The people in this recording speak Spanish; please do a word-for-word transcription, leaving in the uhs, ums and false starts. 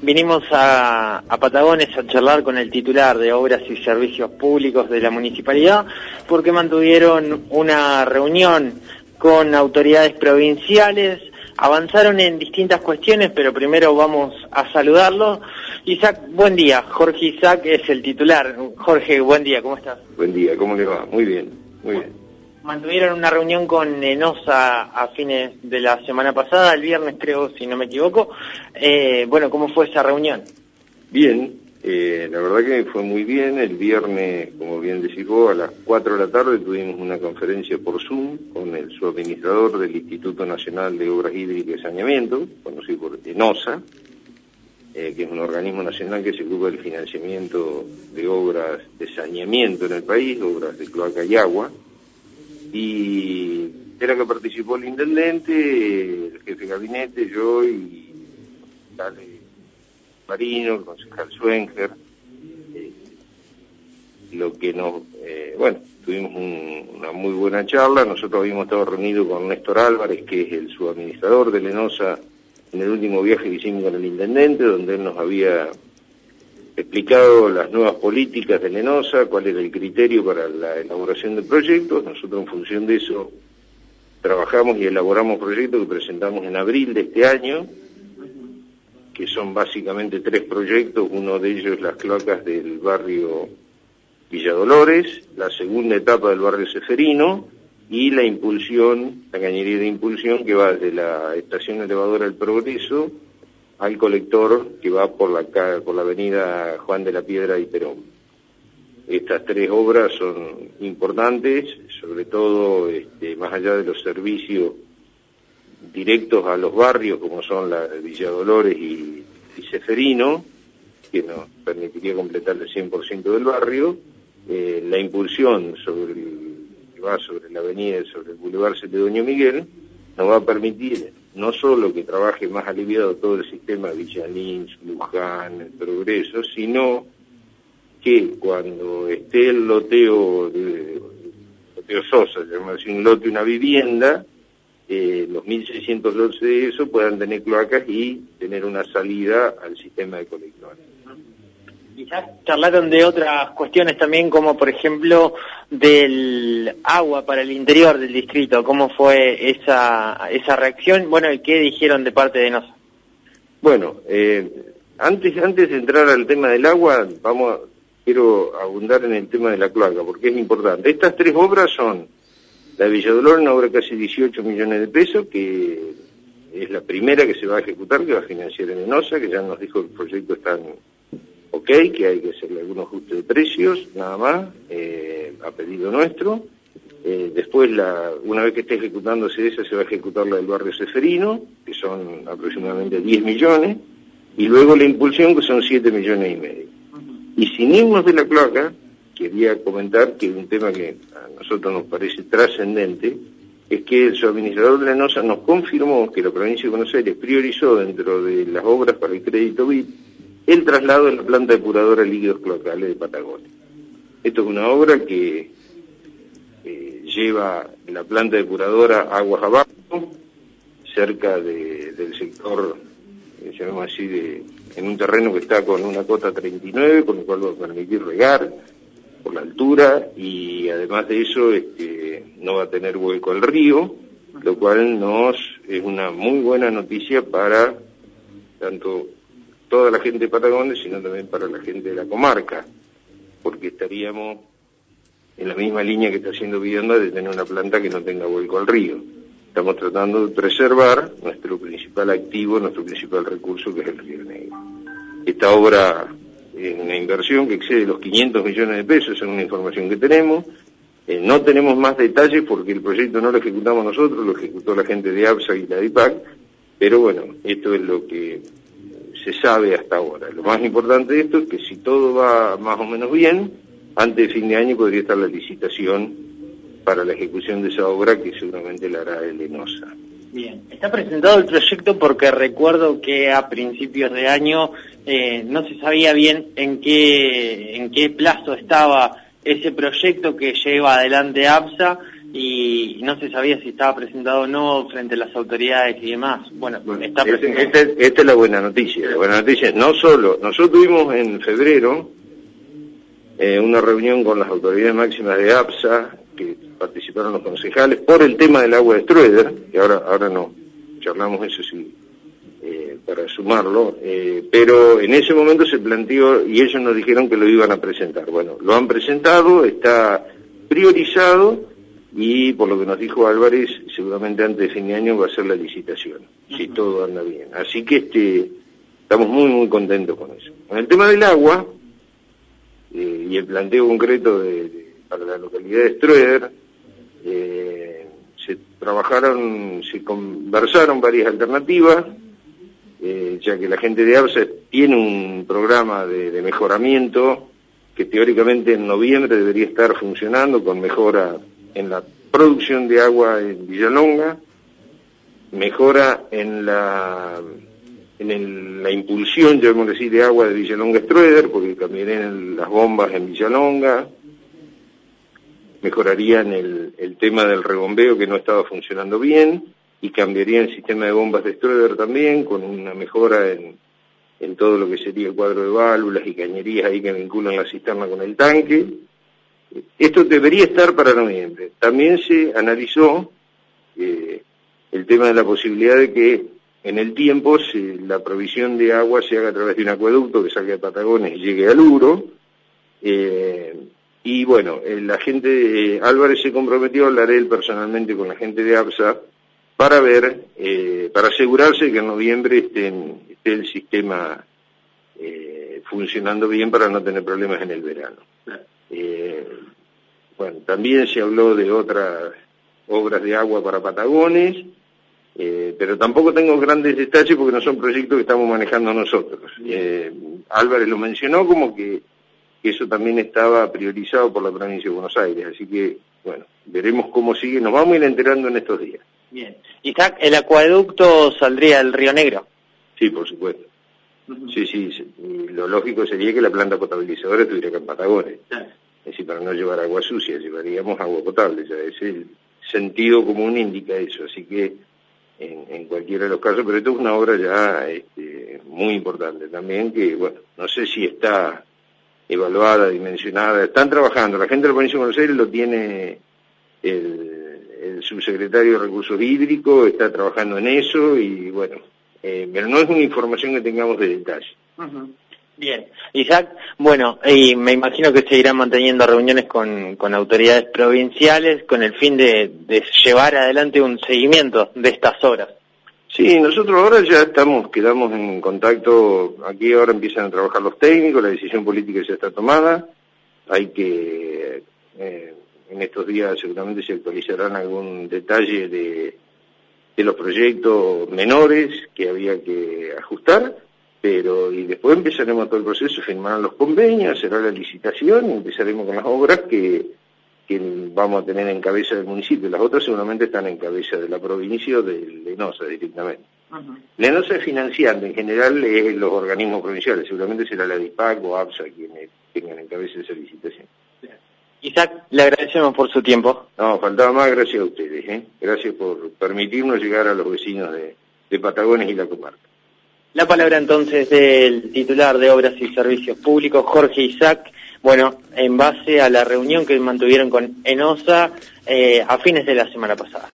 Vinimos a, a Patagones a charlar con el titular de Obras y Servicios Públicos de la Municipalidad porque mantuvieron una reunión con autoridades provinciales, avanzaron en distintas cuestiones, pero primero vamos a saludarlo. Isaac, buen día. Jorge Isaac es el titular. Jorge, buen día, ¿cómo estás? Buen día, ¿cómo le va? Muy bien, muy bien. Mantuvieron una reunión con ENOSA a fines de la semana pasada, el viernes creo, si no me equivoco. Eh, bueno, ¿cómo fue esa reunión? Bien, eh, la verdad que fue muy bien. El viernes, como bien decís vos, a las cuatro de la tarde tuvimos una conferencia por Zoom con el subadministrador del Instituto Nacional de Obras Hídricas y Saneamiento, conocido por ENOSA, eh, que es un organismo nacional que se ocupa del financiamiento de obras de saneamiento en el país, obras de cloaca y agua. Y era que participó el intendente, el jefe de gabinete, yo y Dale Marino, el concejal Schwenger, eh, lo que nos, eh, bueno, tuvimos un, una muy buena charla. Nosotros habíamos estado reunidos con Néstor Álvarez, que es el subadministrador de ENOSA, en el último viaje que hicimos con el intendente, donde él nos había explicado las nuevas políticas de ENOSA, cuál era el criterio para la elaboración de proyectos. Nosotros en función de eso trabajamos y elaboramos proyectos que presentamos en abril de este año, que son básicamente tres proyectos. Uno de ellos las cloacas del barrio Villa Dolores, la segunda etapa del barrio Ceferino y la impulsión, la cañería de impulsión que va desde la estación elevadora del Progreso al colector que va por la por la avenida Juan de la Piedra y Perón. Estas tres obras son importantes, sobre todo este, más allá de los servicios directos a los barrios, como son la de Villa Dolores y, y Ceferino, que nos permitiría completar el cien por ciento del barrio. Eh, la impulsión sobre el, que va sobre la avenida, sobre el Boulevard Celedonio Miguel, nos va a permitir no solo que trabaje más aliviado todo el sistema Villa Lynch, Luján, el Progreso, sino que cuando esté el loteo, de, loteo Sosa, llamamos así, un lote, una vivienda, eh, los mil seiscientos lotes de eso puedan tener cloacas y tener una salida al sistema de colectores. Quizás charlaron de otras cuestiones también, como por ejemplo del agua para el interior del distrito. ¿Cómo fue esa esa reacción? Bueno, ¿y qué dijeron de parte de ENOSA? Bueno, eh, antes antes de entrar al tema del agua, vamos a, quiero abundar en el tema de la cloaca, porque es importante. Estas tres obras son la de Villa Dolores, una obra de casi dieciocho millones de pesos, que es la primera que se va a ejecutar, que va a financiar en ENOSA, que ya nos dijo que el proyecto está en ok, que hay que hacerle algún ajuste de precios, nada más, eh, a pedido nuestro. Eh, después, la, una vez que esté ejecutándose esa, se va a ejecutar la del barrio Ceferino, que son aproximadamente diez millones, y luego la impulsión, que son siete millones y medio. Y sin irnos de la cloaca, quería comentar que un tema que a nosotros nos parece trascendente, es que el subadministrador de la ENOSA nos confirmó que la provincia de Buenos Aires priorizó dentro de las obras para el crédito B I D el traslado de la planta depuradora de líquidos cloacales de Patagones. Esto es una obra que eh, lleva la planta depuradora aguas abajo, cerca de, del sector, eh, llamamos así, de, en un terreno que está con una cota treinta y nueve, con el cual va a permitir regar por la altura, y además de eso este, no va a tener vuelco al río, lo cual nos es una muy buena noticia para tanto toda la gente de Patagones, sino también para la gente de la comarca, porque estaríamos en la misma línea que está haciendo Vivienda de tener una planta que no tenga vuelco al río. Estamos tratando de preservar nuestro principal activo, nuestro principal recurso, que es el Río Negro. Esta obra es una inversión que excede los quinientos millones de pesos, es una información que tenemos. Eh, no tenemos más detalles porque el proyecto no lo ejecutamos nosotros, lo ejecutó la gente de ABSA y la D I P A C, pero bueno, esto es lo que se sabe hasta ahora. Lo más importante de esto es que si todo va más o menos bien, antes de fin de año podría estar la licitación para la ejecución de esa obra, que seguramente la hará el ENOSA. Bien, está presentado el proyecto porque recuerdo que a principios de año eh, no se sabía bien en qué en qué plazo estaba ese proyecto que lleva adelante ABSA y no se sabía si estaba presentado o no frente a las autoridades y demás. Bueno, bueno está este, presentado. Esta este es la buena noticia. La buena noticia es no solo, nosotros tuvimos en febrero eh, una reunión con las autoridades máximas de APSA, que participaron los concejales, por el tema del agua de Ströeder, que ahora, ahora no, charlamos eso sí, eh, para sumarlo, eh, pero en ese momento se planteó, y ellos nos dijeron que lo iban a presentar. Bueno, lo han presentado, está priorizado, y por lo que nos dijo Álvarez, seguramente antes de fin de año va a ser la licitación, uh-huh. si todo anda bien. Así que este estamos muy, muy contentos con eso. Con el tema del agua, eh, y el planteo concreto de, de, para la localidad de Ströeder, eh, se trabajaron, se conversaron varias alternativas, eh, ya que la gente de APSA tiene un programa de, de mejoramiento que teóricamente en noviembre debería estar funcionando con mejora en la producción de agua en Villalonga, mejora en la en el, la impulsión, debemos decir, de agua de Villalonga a Ströeder, porque cambiarían las bombas en Villalonga, mejorarían el, el tema del rebombeo que no estaba funcionando bien, y cambiaría el sistema de bombas de Ströeder también, con una mejora en, en todo lo que sería el cuadro de válvulas y cañerías ahí que vinculan la cisterna con el tanque. Esto debería estar para noviembre. También se analizó eh, el tema de la posibilidad de que en el tiempo se, la provisión de agua se haga a través de un acueducto que salga de Patagones y llegue al Uro. Eh, y bueno, eh, la gente, eh, Álvarez se comprometió, hablaré él personalmente con la gente de APSA, para ver, eh, para asegurarse que en noviembre esté, esté el sistema eh, funcionando bien para no tener problemas en el verano. Eh, bueno, también se habló de otras obras de agua para Patagones, eh, pero tampoco tengo grandes detalles porque no son proyectos que estamos manejando nosotros. Eh, Álvarez lo mencionó como que, que eso también estaba priorizado por la provincia de Buenos Aires, así que, bueno, veremos cómo sigue, nos vamos a ir enterando en estos días. Bien. Isaac, ¿el acueducto saldría del Río Negro? Sí, por supuesto. Uh-huh. Sí, sí, sí, lo lógico sería que la planta potabilizadora estuviera acá en Patagones. Sí. Es decir, para no llevar agua sucia, llevaríamos agua potable, ya es el sentido común indica eso, así que en, en cualquiera de los casos, pero esto es una obra ya este, muy importante también, que bueno, no sé si está evaluada, dimensionada, están trabajando, la gente de la provincia de Buenos Aires lo tiene el, el subsecretario de Recursos Hídricos, está trabajando en eso y bueno, eh, pero no es una información que tengamos de detalle. Uh-huh. Bien, Isaac, bueno, y me imagino que seguirán manteniendo reuniones con, con autoridades provinciales con el fin de, de llevar adelante un seguimiento de estas obras. Sí, nosotros ahora ya estamos, quedamos en contacto, aquí ahora empiezan a trabajar los técnicos, la decisión política ya está tomada, hay que, eh, en estos días seguramente se actualizarán algún detalle de, de los proyectos menores que había que ajustar, pero y después empezaremos todo el proceso, firmarán los convenios, será la licitación y empezaremos con las obras que, que vamos a tener en cabeza del municipio. Las otras seguramente están en cabeza de la provincia o de ENOSA directamente. Uh-huh. La ENOSA es financiante, en general es los organismos provinciales, seguramente será la DIPAC o APSA quienes tengan en cabeza esa licitación. Isaac, le agradecemos por su tiempo. No, faltaba más, gracias a ustedes, ¿eh? Gracias por permitirnos llegar a los vecinos de, de Patagones y la comarca. La palabra entonces del titular de Obras y Servicios Públicos, Jorge Isaac, bueno, en base a la reunión que mantuvieron con ENOSA eh, a fines de la semana pasada.